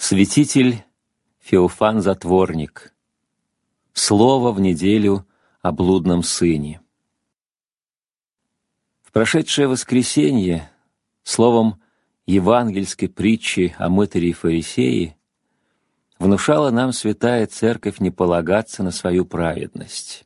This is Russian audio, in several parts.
Святитель Феофан Затворник. Слово в неделю о блудном сыне. В прошедшее воскресенье словом евангельской притчи о мытаре и фарисее внушала нам Святая Церковь не полагаться на свою праведность.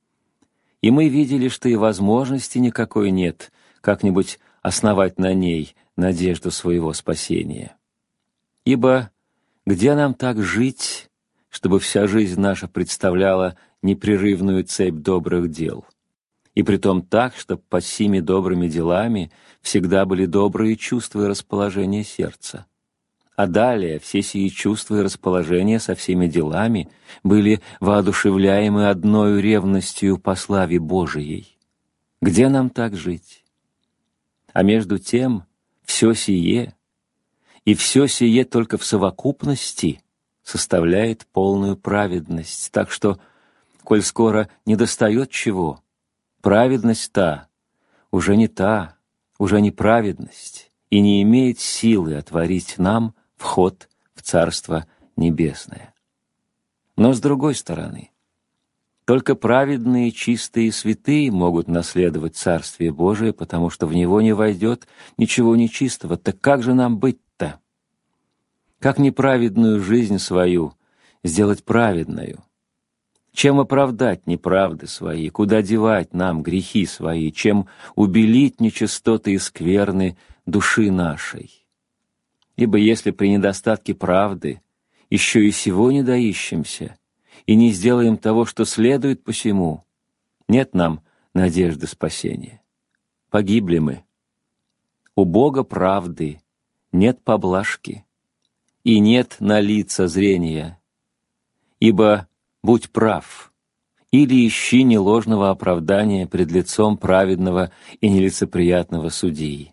И мы видели, что и возможности никакой нет как-нибудь основать на ней надежду своего спасения. Ибо где нам так жить, чтобы вся жизнь наша представляла непрерывную цепь добрых дел? И притом так, чтобы под сими добрыми делами всегда были добрые чувства и расположение сердца. А далее все сии чувства и расположения со всеми делами были воодушевляемы одною ревностью по славе Божией. Где нам так жить? А между тем все сие, и все сие только в совокупности составляет полную праведность. Так что, коль скоро недостает чего, праведность уже не праведность, и не имеет силы отворить нам вход в Царство Небесное. Но с другой стороны, только праведные, чистые и святые могут наследовать Царствие Божие, потому что в него не войдет ничего нечистого. Так как же нам быть-то? Как неправедную жизнь свою сделать праведною? Чем оправдать неправды свои? Куда девать нам грехи свои? Чем убелить нечистоты и скверны души нашей? Ибо если при недостатке правды еще и сего не доищемся и не сделаем того, что следует посему, нет нам надежды спасения. Погибли мы. У Бога правды нет поблажки, и нет на лица зрения. Ибо будь прав, или ищи неложного оправдания пред лицом праведного и нелицеприятного судьи.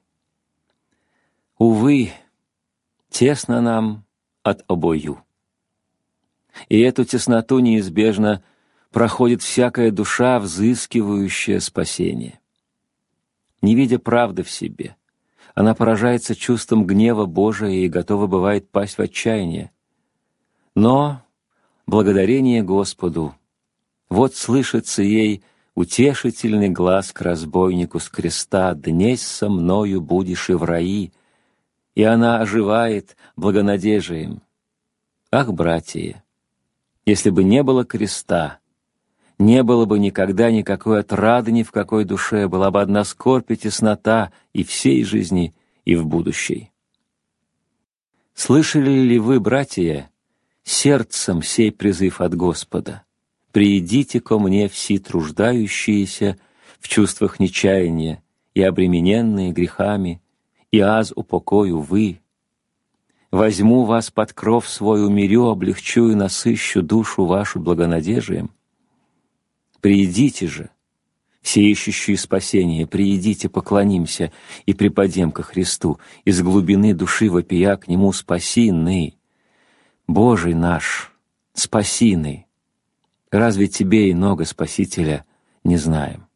Увы, тесно нам от обою. И эту тесноту неизбежно проходит всякая душа, взыскивающая спасение. Не видя правды в себе, она поражается чувством гнева Божия и готова бывает пасть в отчаяние. Но благодарение Господу, вот слышится ей утешительный глас к разбойнику с креста: «Днесь со мною будешь и в раи», и она оживает благонадежием. Ах, братья, если бы не было креста, не было бы никогда никакой отрады ни в какой душе, была бы одна скорбь и теснота и в сей жизни, и в будущей. Слышали ли вы, братья, сердцем сей призыв от Господа: «Приидите ко мне все труждающиеся в чувствах нечаяния и обремененные грехами, и аз упокою вы. Возьму вас под кров свой, умирю, облегчу и насыщу душу вашу благонадежием». Приидите же, все ищущие спасения, приидите, поклонимся и припадем ко Христу, из глубины души вопия к Нему: «Спасиный, Божий наш, спасиный». Разве тебе иного Спасителя не знаем?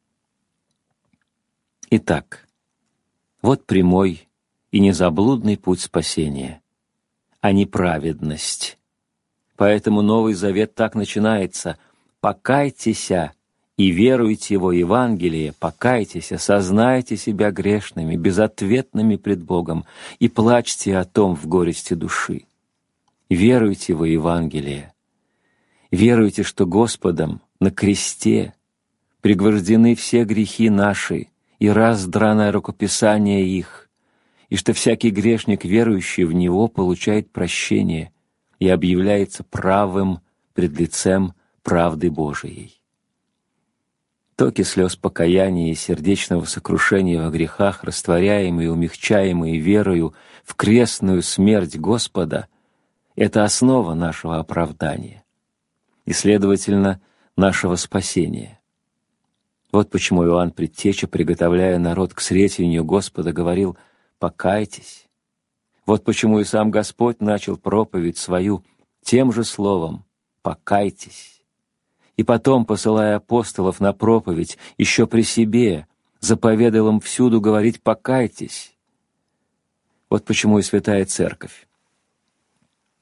Итак, вот прямой и незаблудный путь спасения, а не праведность. Поэтому Новый Завет так начинается: «Покайтеся и веруйте во Евангелие, покайтеся, сознайте себя грешными, безответными пред Богом, и плачьте о том в горести души». Веруйте во Евангелие. Веруйте, что Господом на кресте пригвождены все грехи наши и раздрано рукописание их, и что всякий грешник, верующий в Него, получает прощение и объявляется правым пред лицем правды Божией. Токи слез покаяния и сердечного сокрушения во грехах, растворяемые и умягчаемые верою в крестную смерть Господа, это основа нашего оправдания и, следовательно, нашего спасения. Вот почему Иоанн Предтеча, приготовляя народ к сретению Господа, говорил: «Покайтесь». Вот почему и сам Господь начал проповедь свою тем же словом: «Покайтесь». И потом, посылая апостолов на проповедь, еще при себе заповедал им всюду говорить: «Покайтесь». Вот почему и Святая Церковь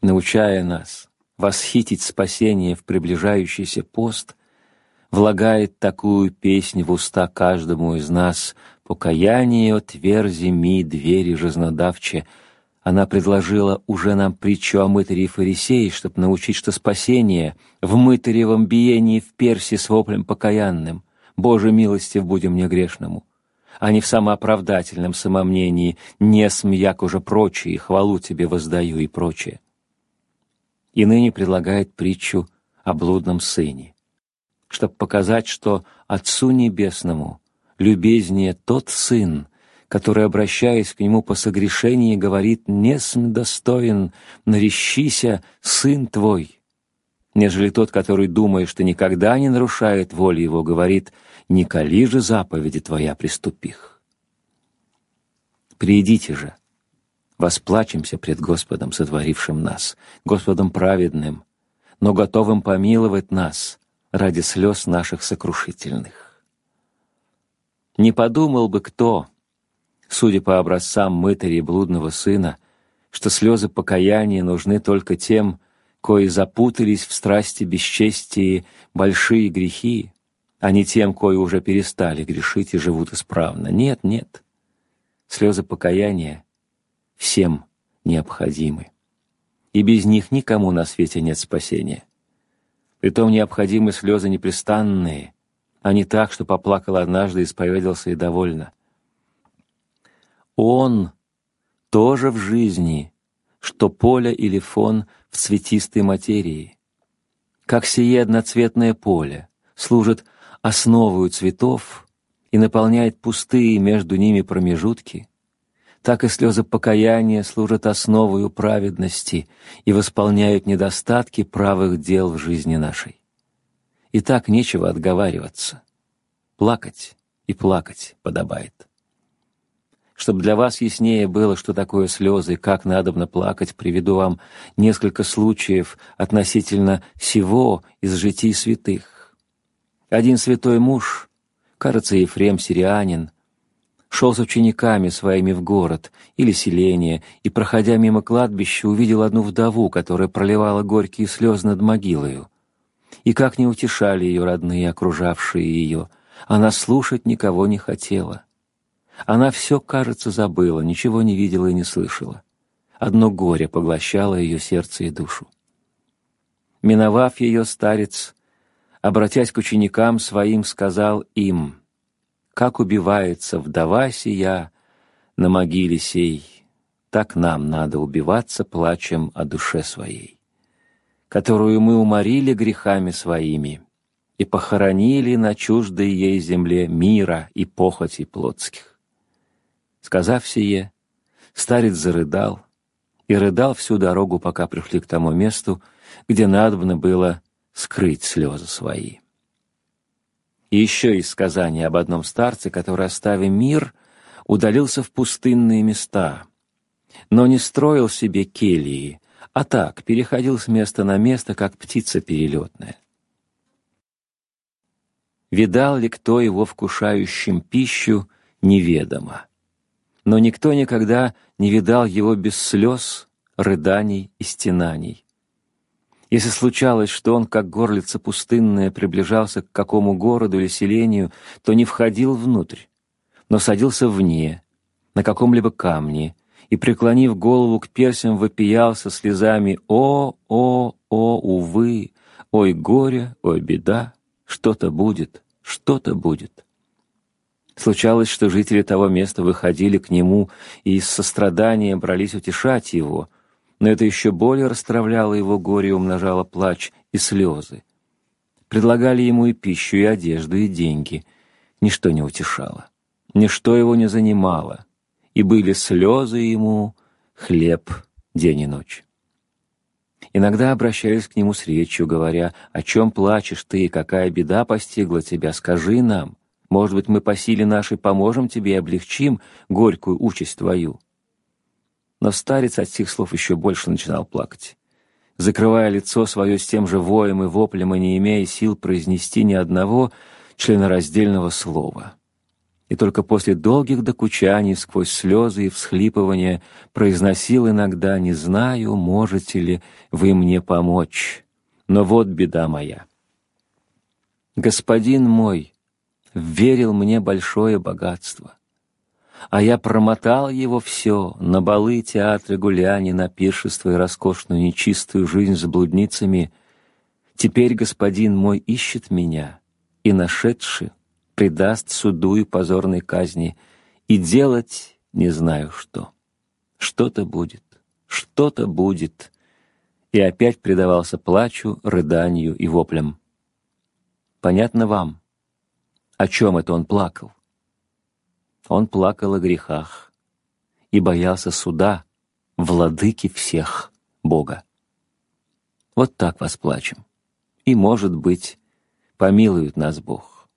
научая нас восхитить спасение в приближающийся пост, влагает такую песнь в уста каждому из нас: «Покаяние отверзи ми двери жизнодавче». Она предложила уже нам притчу о мытаре и фарисее, чтобы научить, что спасение в мытаревом биении в персе с воплем покаянным: «Боже, милостив будем мне грешному», а не в самооправдательном самомнении «не смяк уже прочие, хвалу тебе воздаю» и прочее. И ныне предлагает притчу о блудном сыне, чтобы показать, что Отцу Небесному любезнее тот сын, который, обращаясь к нему по согрешении, говорит: «Не см достоин, нарещися, сын твой», нежели тот, который, думая, что никогда не нарушает воли его, говорит: «Не кали же заповеди твоя приступих». Приидите же, восплачемся пред Господом, сотворившим нас, Господом праведным, но готовым помиловать нас ради слез наших сокрушительных. Не подумал бы кто, судя по образцам мытаря и блудного сына, что слезы покаяния нужны только тем, кои запутались в страсти бесчестия большие грехи, а не тем, кои уже перестали грешить и живут исправно. Нет, нет. Слезы покаяния всем необходимы, и без них никому на свете нет спасения. Притом необходимы слезы непрестанные, а не так, что поплакал однажды, исповедался и довольно. Он тоже в жизни, что поле или фон в цветистой материи. Как сие одноцветное поле служит основою цветов и наполняет пустые между ними промежутки, так и слезы покаяния служат основою праведности и восполняют недостатки правых дел в жизни нашей. И так нечего отговариваться. Плакать и плакать подобает. Чтобы для вас яснее было, что такое слезы и как надобно плакать, приведу вам несколько случаев относительно сего из житий святых. Один святой муж, кажется, Ефрем Сирианин, шел с учениками своими в город или селение и, проходя мимо кладбища, увидел одну вдову, которая проливала горькие слезы над могилою. И как не утешали ее родные, окружавшие ее, она слушать никого не хотела. Она все, кажется, забыла, ничего не видела и не слышала. Одно горе поглощало ее сердце и душу. Миновав ее, старец, обратясь к ученикам своим, сказал им: «Как убивается вдова сия на могиле сей, так нам надо убиваться плачем о душе своей, которую мы уморили грехами своими и похоронили на чуждой ей земле мира и похотей плотских». Сказав сие, старец зарыдал, и рыдал всю дорогу, пока пришли к тому месту, где надобно было скрыть слезы свои. И еще из сказания об одном старце, который, оставив мир, удалился в пустынные места, но не строил себе кельи, а так переходил с места на место, как птица перелетная. Видал ли кто его вкушающим пищу, неведомо. Но никто никогда не видал его без слез, рыданий и стенаний. Если случалось, что он, как горлица пустынная, приближался к какому городу или селению, то не входил внутрь, но садился вне, на каком-либо камне, и, преклонив голову к персям, вопиял со слезами: «О, увы! Ой, горе, ой, беда! Что-то будет, что-то будет!» Случалось, что жители того места выходили к нему и из сострадания брались утешать его, но это еще более растравляло его горе и умножало плач и слезы. Предлагали ему и пищу, и одежду, и деньги. Ничто не утешало, ничто его не занимало, и были слезы ему, хлеб день и ночь. Иногда обращались к нему с речью, говоря: «О чем плачешь ты, какая беда постигла тебя, скажи нам. Может быть, мы по силе нашей поможем тебе и облегчим горькую участь твою». Но старец от сих слов еще больше начинал плакать, закрывая лицо свое с тем же воем и воплем и не имея сил произнести ни одного членораздельного слова. и только после долгих докучаний сквозь слезы и всхлипывания произносил иногда: «Не знаю, можете ли вы мне помочь, но вот беда моя. Господин мой верил мне большое богатство, а я промотал его все на балы, театры, гуляния, на пиршество и роскошную нечистую жизнь с блудницами. Теперь господин мой ищет меня и, нашедши, предаст суду и позорной казни, и делать не знаю что. Что-то будет, что-то будет». И опять предавался плачу, рыданию и воплям. Понятно вам, о чем это он плакал? Он плакал о грехах и боялся суда владыки всех, Бога. Вот так восплачем, и, может быть, помилует нас Бог.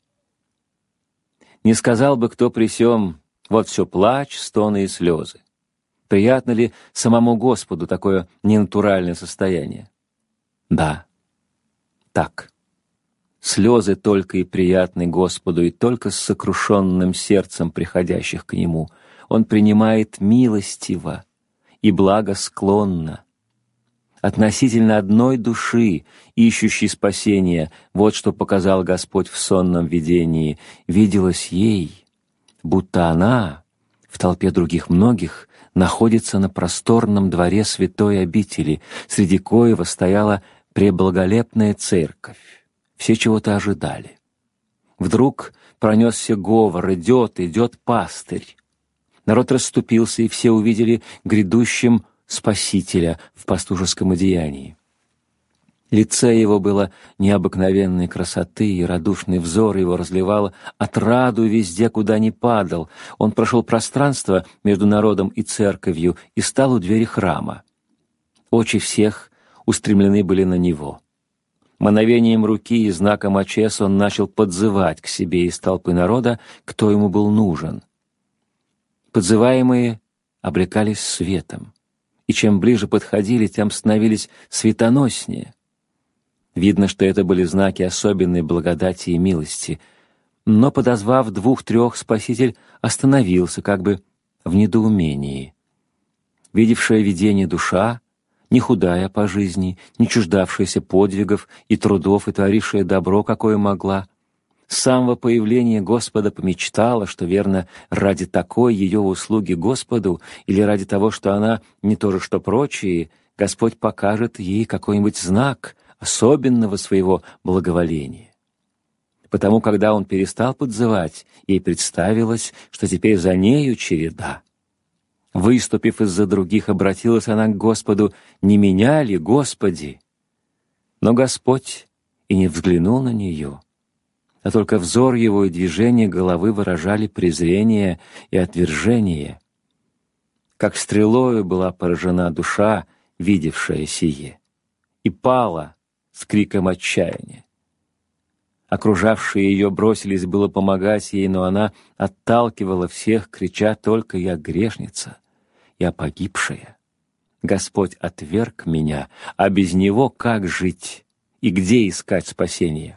Не сказал бы кто при сём: вот все плач, стоны и слезы. Приятно ли самому Господу такое ненатуральное состояние? Да, так. Слезы только и приятны Господу, и только с сокрушенным сердцем приходящих к Нему Он принимает милостиво и благосклонно. Относительно одной души, ищущей спасения, вот что показал Господь в сонном видении. Виделось ей, будто она, в толпе других многих, находится на просторном дворе святой обители, среди коего стояла преблаголепная церковь. Все чего-то ожидали. Вдруг пронесся говор: идет, идет пастырь. Народ расступился, и все увидели грядущим Спасителя в пастушеском одеянии. Лице его было необыкновенной красоты, и радушный взор его разливал отраду везде, куда ни падал. Он прошел пространство между народом и церковью и стал у двери храма. Очи всех устремлены были на него. Мановением руки и знаком очес он начал подзывать к себе из толпы народа, кто ему был нужен. Подзываемые облекались светом, и чем ближе подходили, тем становились светоноснее. Видно, что это были знаки особенной благодати и милости. Но, подозвав 2-3, Спаситель остановился, как бы в недоумении. Видевшая видение душа, не худая по жизни, не чуждавшаяся подвигов и трудов и творившая добро, какое могла, с самого появления Господа помечтала, что, верно, ради такой ее услуги Господу или ради того, что она не то же, что прочие, Господь покажет ей какой-нибудь знак особенного своего благоволения. Потому, когда он перестал подзывать, ей представилось, что теперь за нею череда. Выступив из-за других, обратилась она к Господу: «Не меня ли, Господи?» Но Господь и не взглянул на нее, а только взор его и движение головы выражали презрение и отвержение. Как стрелою была поражена душа, видевшая сие, и пала с криком отчаяния. Окружавшие ее бросились было помогать ей, но она отталкивала всех, крича только: «Я грешница, я погибшая. Господь отверг меня, а без Него как жить и где искать спасение?»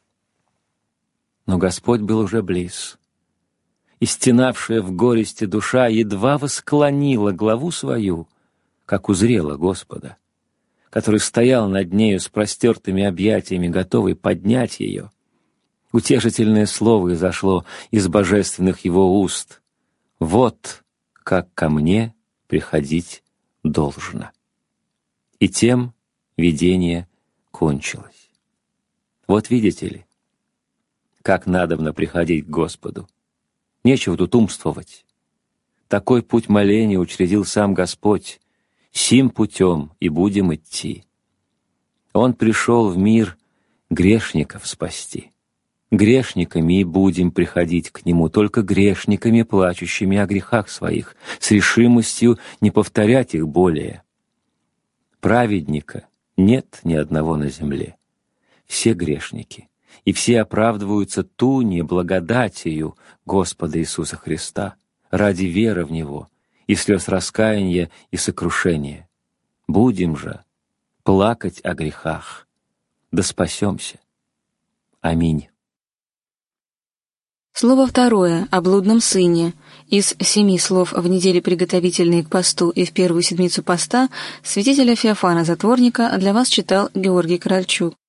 Но Господь был уже близ, и стенавшая в горести душа едва восклонила главу свою, как узрела Господа, который стоял над нею с простертыми объятиями, готовый поднять ее. Утешительное слово изошло из божественных его уст: «Вот как ко мне приходить должно». И тем видение кончилось. Вот видите ли, как надобно приходить к Господу. Нечего тут умствовать. Такой путь моления учредил сам Господь. Сим путем и будем идти. Он пришел в мир грешников спасти. Грешниками и будем приходить к Нему, только грешниками, плачущими о грехах своих, с решимостью не повторять их более. Праведника нет ни одного на земле. Все грешники, и все оправдываются ту неблагодатию Господа Иисуса Христа ради веры в Него и слез раскаяния и сокрушения. Будем же плакать о грехах, да спасемся. Аминь. Слово второе о блудном сыне. Из 7 слов в неделе, приготовительные к посту и в первую седмицу поста, святителя Феофана Затворника для вас читал Георгий Корольчук.